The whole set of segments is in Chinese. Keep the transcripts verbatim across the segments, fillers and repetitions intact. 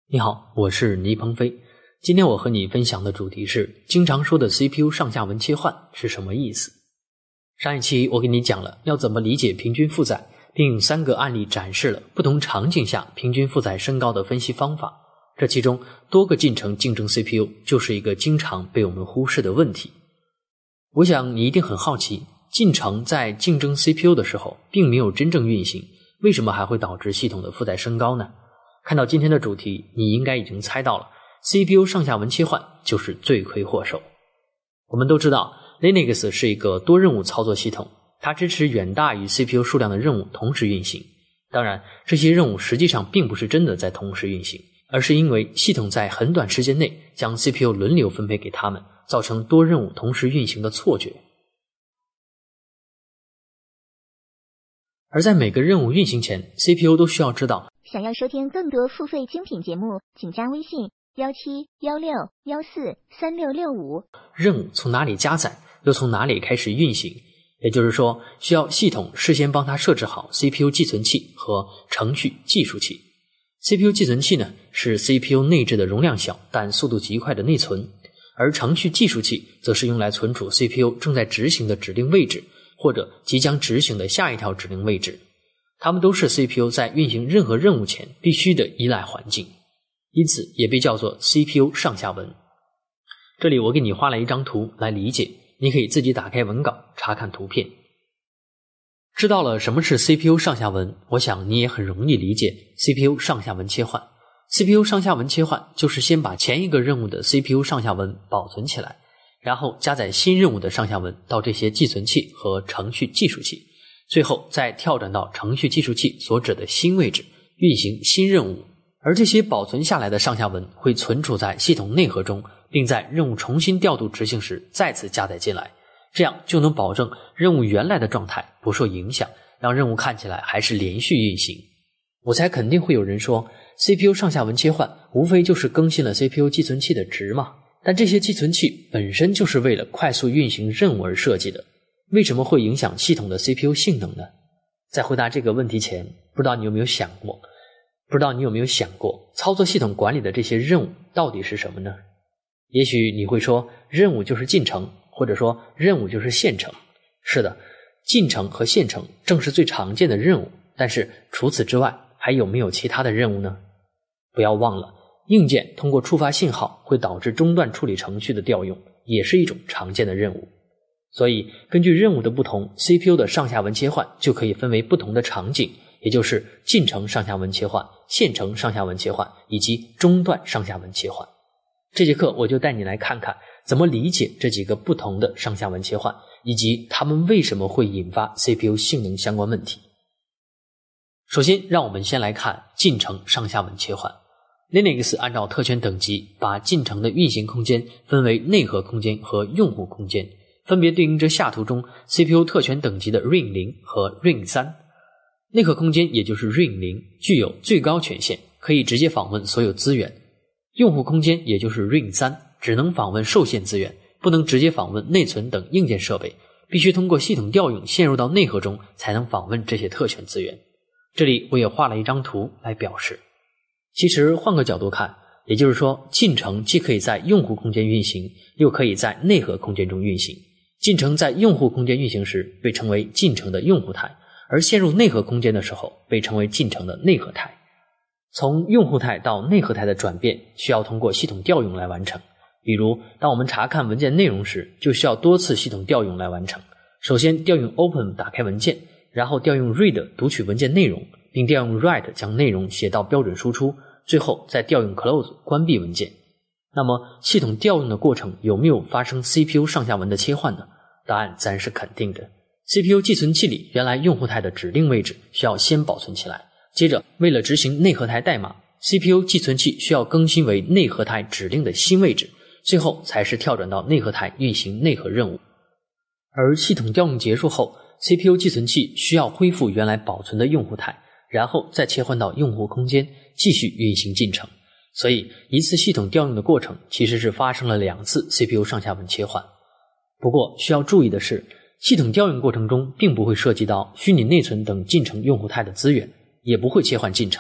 你好，我是倪鹏飞。今天我和你分享的主题是经常说的 C P U 上下文切换是什么意思。上一期我给你讲了要怎么理解平均负载，并用三个案例展示了不同场景下平均负载升高的分析方法。这其中多个进程竞争 C P U 就是一个经常被我们忽视的问题。我想你一定很好奇，进程在竞争 C P U 的时候并没有真正运行，为什么还会导致系统的负载升高呢？看到今天的主题，你应该已经猜到了 C P U 上下文切换就是罪魁祸首。我们都知道 Linux 是一个多任务操作系统，它支持远大于 C P U 数量的任务同时运行。当然，这些任务实际上并不是真的在同时运行，而是因为系统在很短时间内将 C P U 轮流分配给它们，造成多任务同时运行的错觉。而在每个任务运行前， C P U 都需要知道， 想要收听更多付费精品节目，请加微信一七一六一四三六六五。 任务从哪里加载，又从哪里开始运行，也就是说，需要系统事先帮它设置好 C P U 寄存器和程序计数器。C P U 寄存器呢，是 C P U 内置的容量小但速度极快的内存，而程序计数器则是用来存储 C P U 正在执行的指令位置，或者即将执行的下一条指令位置。它们都是 C P U 在运行任何任务前必须的依赖环境，因此也被叫做 C P U 上下文。这里我给你画了一张图来理解，你可以自己打开文稿查看图片。知道了什么是 C P U 上下文，我想你也很容易理解 C P U 上下文切换。C P U 上下文切换就是先把前一个任务的 C P U 上下文保存起来，然后加载新任务的上下文到这些寄存器和程序计数器，最后再跳转到程序计数器所指的新位置运行新任务。而这些保存下来的上下文会存储在系统内核中，并在任务重新调度执行时再次加载进来，这样就能保证任务原来的状态不受影响，让任务看起来还是连续运行。我猜肯定会有人说， C P U 上下文切换无非就是更新了 C P U 寄存器的值嘛，但这些寄存器本身就是为了快速运行任务而设计的，为什么会影响系统的 C P U 性能呢？在回答这个问题前，不知道你有没有想过，不知道你有没有想过，操作系统管理的这些任务到底是什么呢？也许你会说，任务就是进程，或者说任务就是线程。是的，进程和线程正是最常见的任务，但是除此之外，还有没有其他的任务呢？不要忘了，硬件通过触发信号会导致中断处理程序的调用，也是一种常见的任务。所以根据任务的不同， C P U 的上下文切换就可以分为不同的场景，也就是进程上下文切换、线程上下文切换以及中断上下文切换。这节课我就带你来看看怎么理解这几个不同的上下文切换，以及它们为什么会引发 C P U 性能相关问题。首先让我们先来看进程上下文切换。 Linux 按照特权等级把进程的运行空间分为内核空间和用户空间，分别对应着下图中 C P U 特权等级的 R I N 零和 R I N 三。内核空间也就是 R I N 零具有最高权限，可以直接访问所有资源。用户空间也就是 R I N 三只能访问受限资源，不能直接访问内存等硬件设备，必须通过系统调用嵌入到内核中才能访问这些特权资源。这里我也画了一张图来表示。其实换个角度看，也就是说进程既可以在用户空间运行，又可以在内核空间中运行。进程在用户空间运行时被称为进程的用户态，而陷入内核空间的时候被称为进程的内核态。从用户态到内核态的转变需要通过系统调用来完成，比如当我们查看文件内容时，就需要多次系统调用来完成。首先调用 open 打开文件，然后调用 read 读取文件内容，并调用 write 将内容写到标准输出，最后再调用 close 关闭文件。那么系统调用的过程有没有发生 C P U 上下文的切换呢？答案自然是肯定的。 C P U 寄存器里原来用户态的指令位置需要先保存起来，接着为了执行内核态代码， C P U 寄存器需要更新为内核态指令的新位置，最后才是跳转到内核态运行内核任务。而系统调用结束后， C P U 寄存器需要恢复原来保存的用户态，然后再切换到用户空间继续运行进程。所以一次系统调用的过程其实是发生了两次 C P U 上下文切换。不过需要注意的是，系统调用过程中并不会涉及到虚拟内存等进程用户态的资源，也不会切换进程，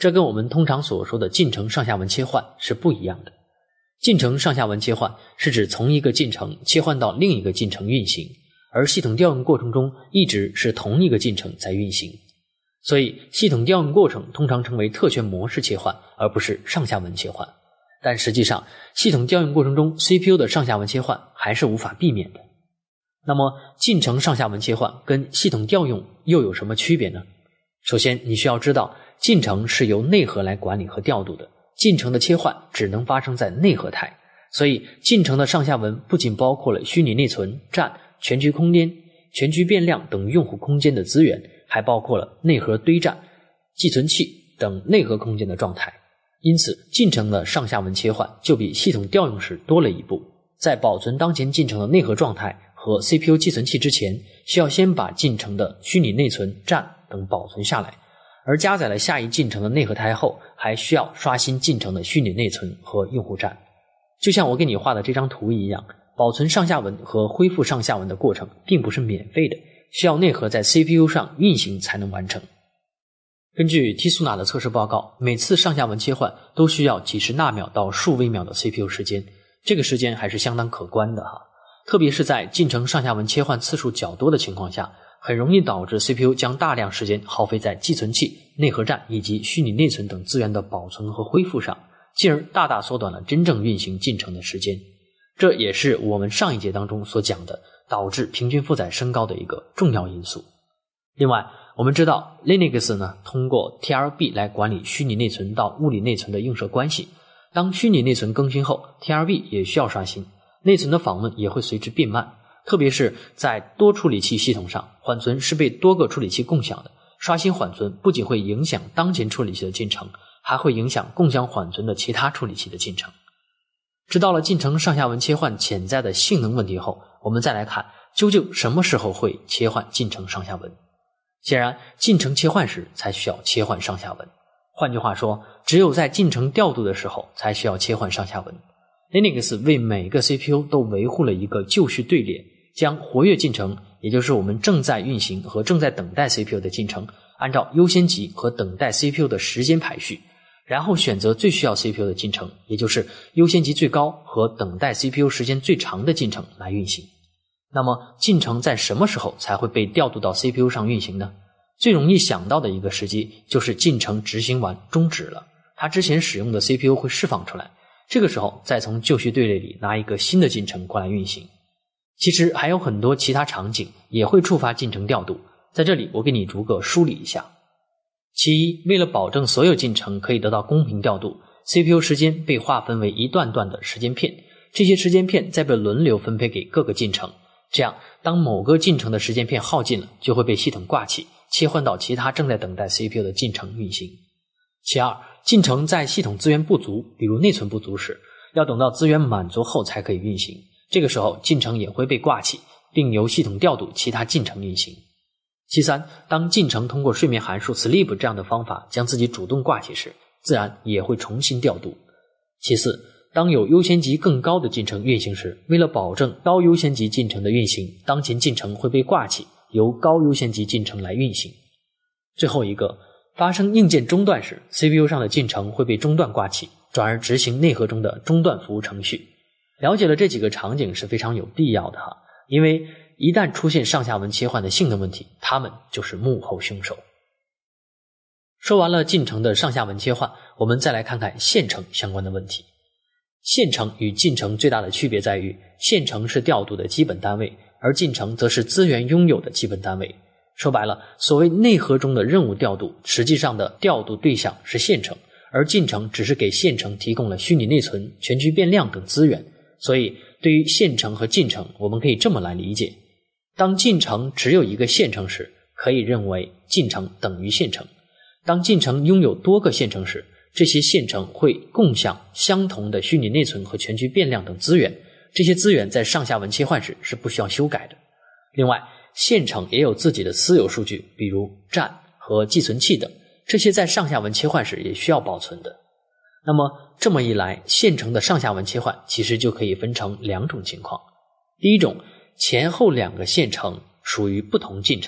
这跟我们通常所说的进程上下文切换是不一样的。进程上下文切换是指从一个进程切换到另一个进程运行，而系统调用过程中一直是同一个进程在运行。所以系统调用过程通常称为特权模式切换，而不是上下文切换。但实际上系统调用过程中 C P U 的上下文切换还是无法避免的。那么进程上下文切换跟系统调用又有什么区别呢？首先你需要知道，进程是由内核来管理和调度的，进程的切换只能发生在内核态，所以进程的上下文不仅包括了虚拟内存、占、全局空间、全局变量等用户空间的资源，还包括了内核堆占、寄存器等内核空间的状态。因此进程的上下文切换就比系统调用时多了一步，在保存当前进程的内核状态和 C P U 寄存器之前，需要先把进程的虚拟内存、占等保存下来，而加载了下一进程的内核态后，还需要刷新进程的虚拟内存和用户占。就像我给你画的这张图一样，保存上下文和恢复上下文的过程并不是免费的，需要内核在 C P U 上运行才能完成。根据 T S U N A 的测试报告，每次上下文切换都需要几十纳秒到数微秒的 C P U 时间，这个时间还是相当可观的哈。特别是在进程上下文切换次数较多的情况下，很容易导致 C P U 将大量时间耗费在寄存器、内核占以及虚拟内存等资源的保存和恢复上，进而大大缩短了真正运行进程的时间。这也是我们上一节当中所讲的导致平均负载升高的一个重要因素。另外，我们知道 Linux 呢通过 T L B 来管理虚拟内存到物理内存的映射关系。当虚拟内存更新后， T L B 也需要刷新，内存的访问也会随之变慢。特别是在多处理器系统上，缓存是被多个处理器共享的，刷新缓存不仅会影响当前处理器的进程，还会影响共享缓存的其他处理器的进程。知道了进程上下文切换潜在的性能问题后，我们再来看究竟什么时候会切换进程上下文。显然进程切换时才需要切换上下文，换句话说，只有在进程调度的时候才需要切换上下文。 Linux 为每个 C P U 都维护了一个就绪队列，将活跃进程，也就是我们正在运行和正在等待 C P U 的进程，按照优先级和等待 C P U 的时间排序，然后选择最需要 C P U 的进程，也就是优先级最高和等待 C P U 时间最长的进程来运行。那么进程在什么时候才会被调度到 C P U 上运行呢？最容易想到的一个时机就是进程执行完终止了，它之前使用的 C P U 会释放出来，这个时候再从就绪队列里拿一个新的进程过来运行。其实还有很多其他场景也会触发进程调度，在这里我给你逐个梳理一下。其一，为了保证所有进程可以得到公平调度， C P U 时间被划分为一段段的时间片，这些时间片再被轮流分配给各个进程，这样当某个进程的时间片耗尽了，就会被系统挂起，切换到其他正在等待 C P U 的进程运行。其二，进程在系统资源不足，比如内存不足时，要等到资源满足后才可以运行，这个时候进程也会被挂起，并由系统调度其他进程运行。其三，当进程通过睡眠函数 sleep 这样的方法将自己主动挂起时，自然也会重新调度。其四，当有优先级更高的进程运行时，为了保证高优先级进程的运行，当前进程会被挂起，由高优先级进程来运行。最后一个，发生硬件中断时， C P U 上的进程会被中断挂起，转而执行内核中的中断服务程序。了解了这几个场景是非常有必要的哈，因为一旦出现上下文切换的性能问题，他们就是幕后凶手。说完了进程的上下文切换，我们再来看看线程相关的问题。线程与进程最大的区别在于，线程是调度的基本单位，而进程则是资源拥有的基本单位。说白了，所谓内核中的任务调度，实际上的调度对象是线程，而进程只是给线程提供了虚拟内存、全局变量等资源。所以对于线程和进程，我们可以这么来理解：当进程只有一个线程时，可以认为进程等于线程；当进程拥有多个线程时，这些线程会共享相同的虚拟内存和全局变量等资源，这些资源在上下文切换时是不需要修改的。另外，线程也有自己的私有数据，比如占和寄存器等，这些在上下文切换时也需要保存的。那么这么一来，线程的上下文切换其实就可以分成两种情况。第一种，前后两个线程属于不同进程，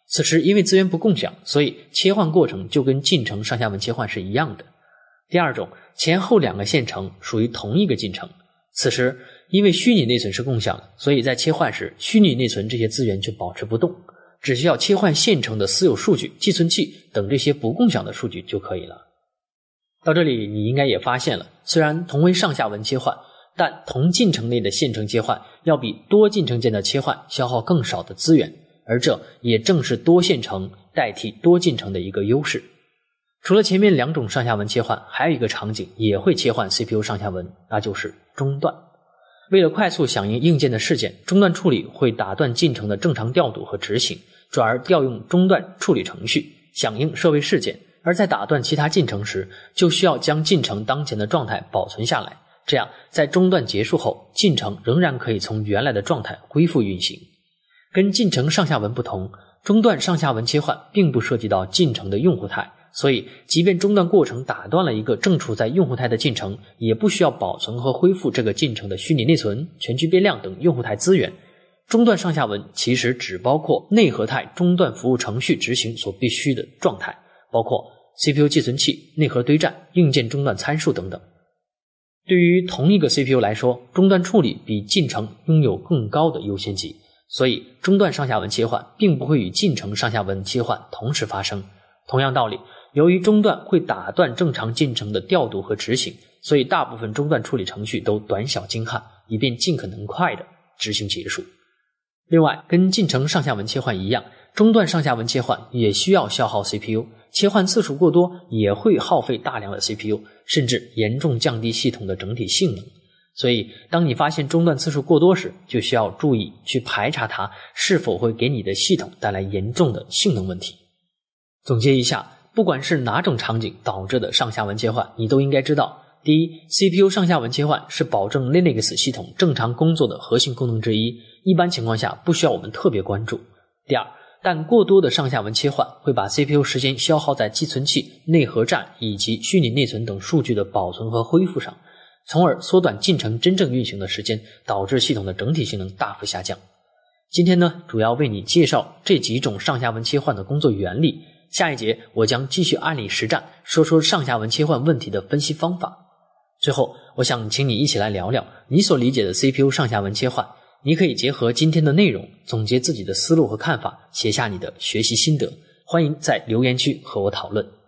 此时因为资源不共享，所以切换过程就跟进程上下文切换是一样的。第二种，前后两个线程属于同一个进程，此时因为虚拟内存是共享的，所以在切换时虚拟内存这些资源就保持不动，只需要切换现成的私有数据、计存器等这些不共享的数据就可以了。到这里你应该也发现了，虽然同为上下文切换，但同进程内的线程切换要比多进程间的切换消耗更少的资源，而这也正是多线程代替多进程的一个优势。除了前面两种上下文切换，还有一个场景也会切换 C P U 上下文，那就是中断。为了快速响应硬件的事件，中断处理会打断进程的正常调度和执行，转而调用中断处理程序响应设备事件，而在打断其他进程时，就需要将进程当前的状态保存下来，这样在中断结束后，进程仍然可以从原来的状态恢复运行。跟进程上下文不同，中断上下文切换并不涉及到进程的用户态，所以即便中断过程打断了一个正处在用户态的进程，也不需要保存和恢复这个进程的虚拟内存、全局变量等用户态资源。中断上下文其实只包括内核态中断服务程序执行所必须的状态，包括 C P U 寄存器、内核堆栈、硬件中断参数等等。对于同一个 C P U 来说，中断处理比进程拥有更高的优先级，所以中断上下文切换并不会与进程上下文切换同时发生。同样道理，由于中断会打断正常进程的调度和执行，所以大部分中断处理程序都短小精悍，以便尽可能快的执行结束。另外，跟进程上下文切换一样，中断上下文切换也需要消耗 C P U， 切换次数过多也会耗费大量的 C P U， 甚至严重降低系统的整体性能。所以当你发现中断次数过多时，就需要注意去排查它是否会给你的系统带来严重的性能问题。总结一下，不管是哪种场景导致的上下文切换，你都应该知道：第一， C P U 上下文切换是保证 Linux 系统正常工作的核心功能之一，一般情况下不需要我们特别关注。第二，但过多的上下文切换会把 C P U 时间消耗在寄存器、内核栈以及虚拟内存等数据的保存和恢复上，从而缩短进程真正运行的时间，导致系统的整体性能大幅下降。今天呢，主要为你介绍这几种上下文切换的工作原理，下一节我将继续案例实战，说说上下文切换问题的分析方法。最后，我想请你一起来聊聊你所理解的 C P U 上下文切换，你可以结合今天的内容，总结自己的思路和看法，写下你的学习心得。欢迎在留言区和我讨论。